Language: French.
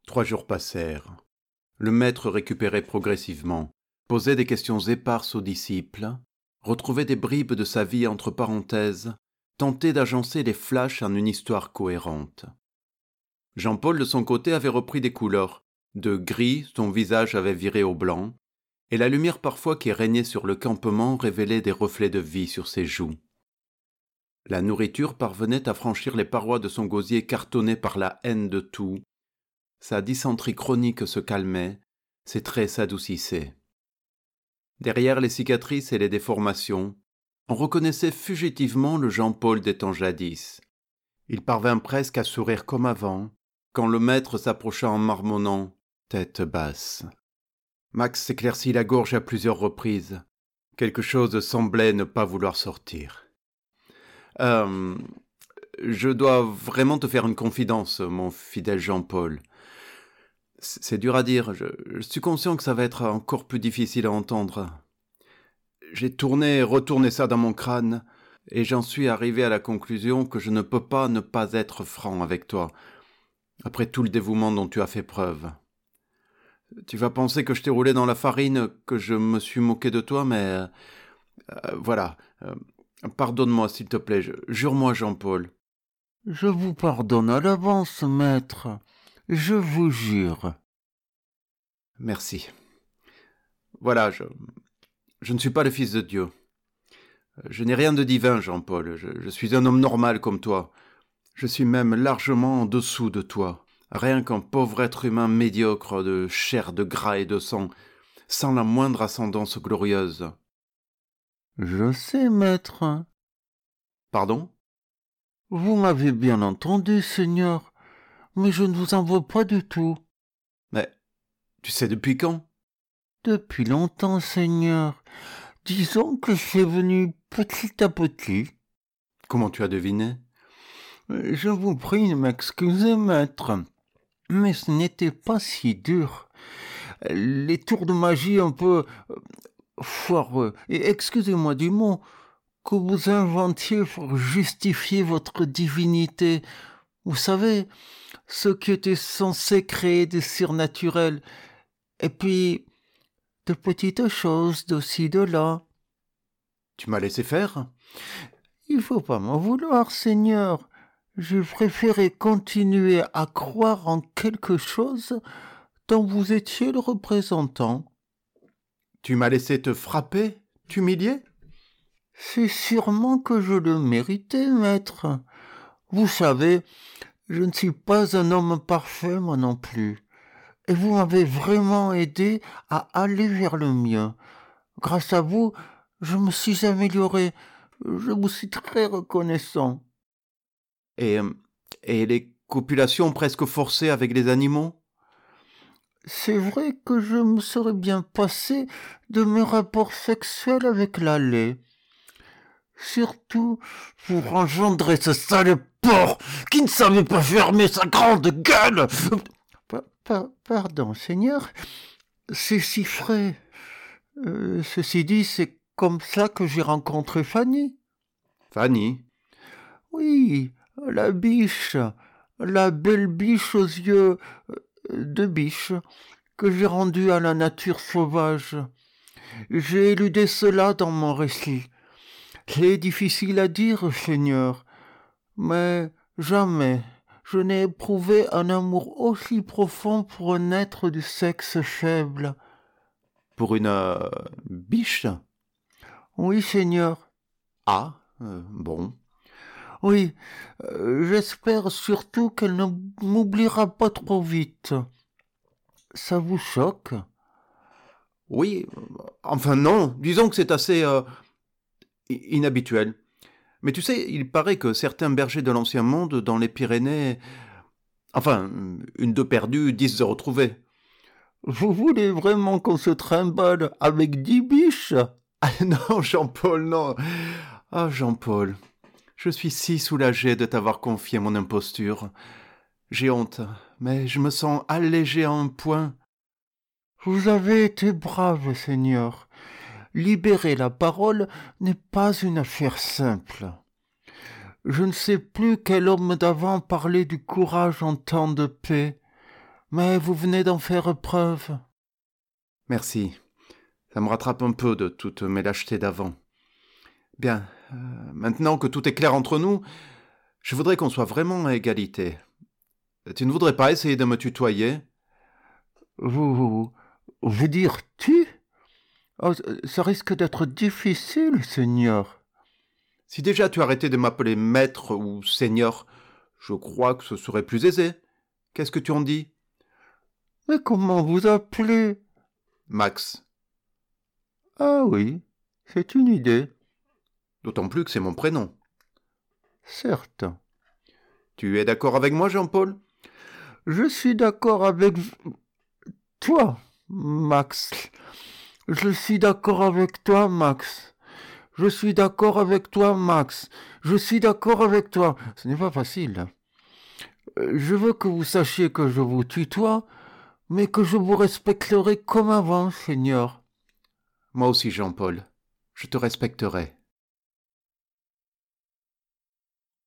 3 jours passèrent. Le maître récupérait progressivement, posait des questions éparses aux disciples, retrouvait des bribes de sa vie entre parenthèses, tentait d'agencer les flashs en une histoire cohérente. Jean-Paul, de son côté, avait repris des couleurs. De gris, son visage avait viré au blanc, et la lumière parfois qui régnait sur le campement révélait des reflets de vie sur ses joues. La nourriture parvenait à franchir les parois de son gosier cartonné par la haine de tout. Sa dysenterie chronique se calmait, ses traits s'adoucissaient. Derrière les cicatrices et les déformations, on reconnaissait fugitivement le Jean-Paul des temps jadis. Il parvint presque à sourire comme avant, quand le maître s'approcha en marmonnant, tête basse. Max s'éclaircit la gorge à plusieurs reprises. Quelque chose semblait ne pas vouloir sortir. Je dois vraiment te faire une confidence, mon fidèle Jean-Paul. C'est dur à dire, je suis conscient que ça va être encore plus difficile à entendre. J'ai tourné et retourné ça dans mon crâne, et j'en suis arrivé à la conclusion que je ne peux pas ne pas être franc avec toi, après tout le dévouement dont tu as fait preuve. Tu vas penser que je t'ai roulé dans la farine, que je me suis moqué de toi, mais... voilà. Pardonne-moi, s'il te plaît. Jure-moi, Jean-Paul. Je vous pardonne à l'avance, maître. Je vous jure. Merci. Voilà, je ne suis pas le fils de Dieu. Je n'ai rien de divin, Jean-Paul. Je suis un homme normal comme toi. Je suis même largement en dessous de toi. Rien qu'un pauvre être humain médiocre de chair, de gras et de sang, sans la moindre ascendance glorieuse. Je sais, maître. Pardon ? Vous m'avez bien entendu, Seigneur, mais je ne vous en veux pas du tout. Mais, tu sais depuis quand ? Depuis longtemps, Seigneur. Disons que c'est venu petit à petit. Comment tu as deviné ? Je vous prie de m'excuser, maître, mais ce n'était pas si dur. Les tours de magie un peu foireux, et excusez-moi du mot, que vous inventiez pour justifier votre divinité. Vous savez, ce qui était censé créer des surnaturels, et puis de petites choses de-ci, de-là. Tu m'as laissé faire ? Il faut pas m'en vouloir, Seigneur. J'ai préféré continuer à croire en quelque chose dont vous étiez le représentant. Tu m'as laissé te frapper, t'humilier ? C'est sûrement que je le méritais, maître. Vous savez, je ne suis pas un homme parfait, moi non plus. Et vous m'avez vraiment aidé à aller vers le mieux. Grâce à vous, je me suis amélioré. Je vous suis très reconnaissant. Et les copulations presque forcées avec les animaux ? C'est vrai que je me serais bien passé de mes rapports sexuels avec la lait. Surtout pour engendrer ce sale porc qui ne savait pas fermer sa grande gueule. Pardon, Seigneur, c'est si frais. Ceci dit, c'est comme ça que j'ai rencontré Fanny. Fanny ? Oui, la biche, la belle biche aux yeux de biche que j'ai rendue à la nature sauvage. J'ai éludé cela dans mon récit. C'est difficile à dire, Seigneur, mais jamais je n'ai éprouvé un amour aussi profond pour un être du sexe faible. Pour une biche ? Oui, Seigneur. Ah, bon. Oui, j'espère surtout qu'elle ne m'oubliera pas trop vite. Ça vous choque ? Oui, enfin non, disons que c'est assez inhabituel. Mais tu sais, il paraît que certains bergers de l'Ancien Monde, dans les Pyrénées... Enfin, une de perdue, 10 de retrouvée. Vous voulez vraiment qu'on se trimballe avec 10 biches ? Ah non, Jean-Paul, non. Ah, Jean-Paul, je suis si soulagé de t'avoir confié mon imposture. J'ai honte, mais je me sens allégé à un point. Vous avez été brave, Seigneur. Libérer la parole n'est pas une affaire simple. Je ne sais plus quel homme d'avant parlait du courage en temps de paix. mais vous venez d'en faire preuve. Merci. Ça me rattrape un peu de toutes mes lâchetés d'avant. Bien, maintenant que tout est clair entre nous, je voudrais qu'on soit vraiment à égalité. Tu ne voudrais pas essayer de me tutoyer? Vous dire tu? Oh, ça risque d'être difficile, Seigneur. Si déjà tu arrêtais de m'appeler maître ou seigneur, je crois que ce serait plus aisé. Qu'est-ce que tu en dis? Mais comment vous appelez? Max. Ah oui, c'est une idée. D'autant plus que c'est mon prénom. Certes. Tu es d'accord avec moi, Jean-Paul? Je suis d'accord avec toi, Max. Je suis d'accord avec toi, Max. Je suis d'accord avec toi, Max. Je suis d'accord avec toi. Ce n'est pas facile. Je veux que vous sachiez que je vous tutoie, mais que je vous respecterai comme avant, Seigneur. Moi aussi, Jean-Paul. Je te respecterai.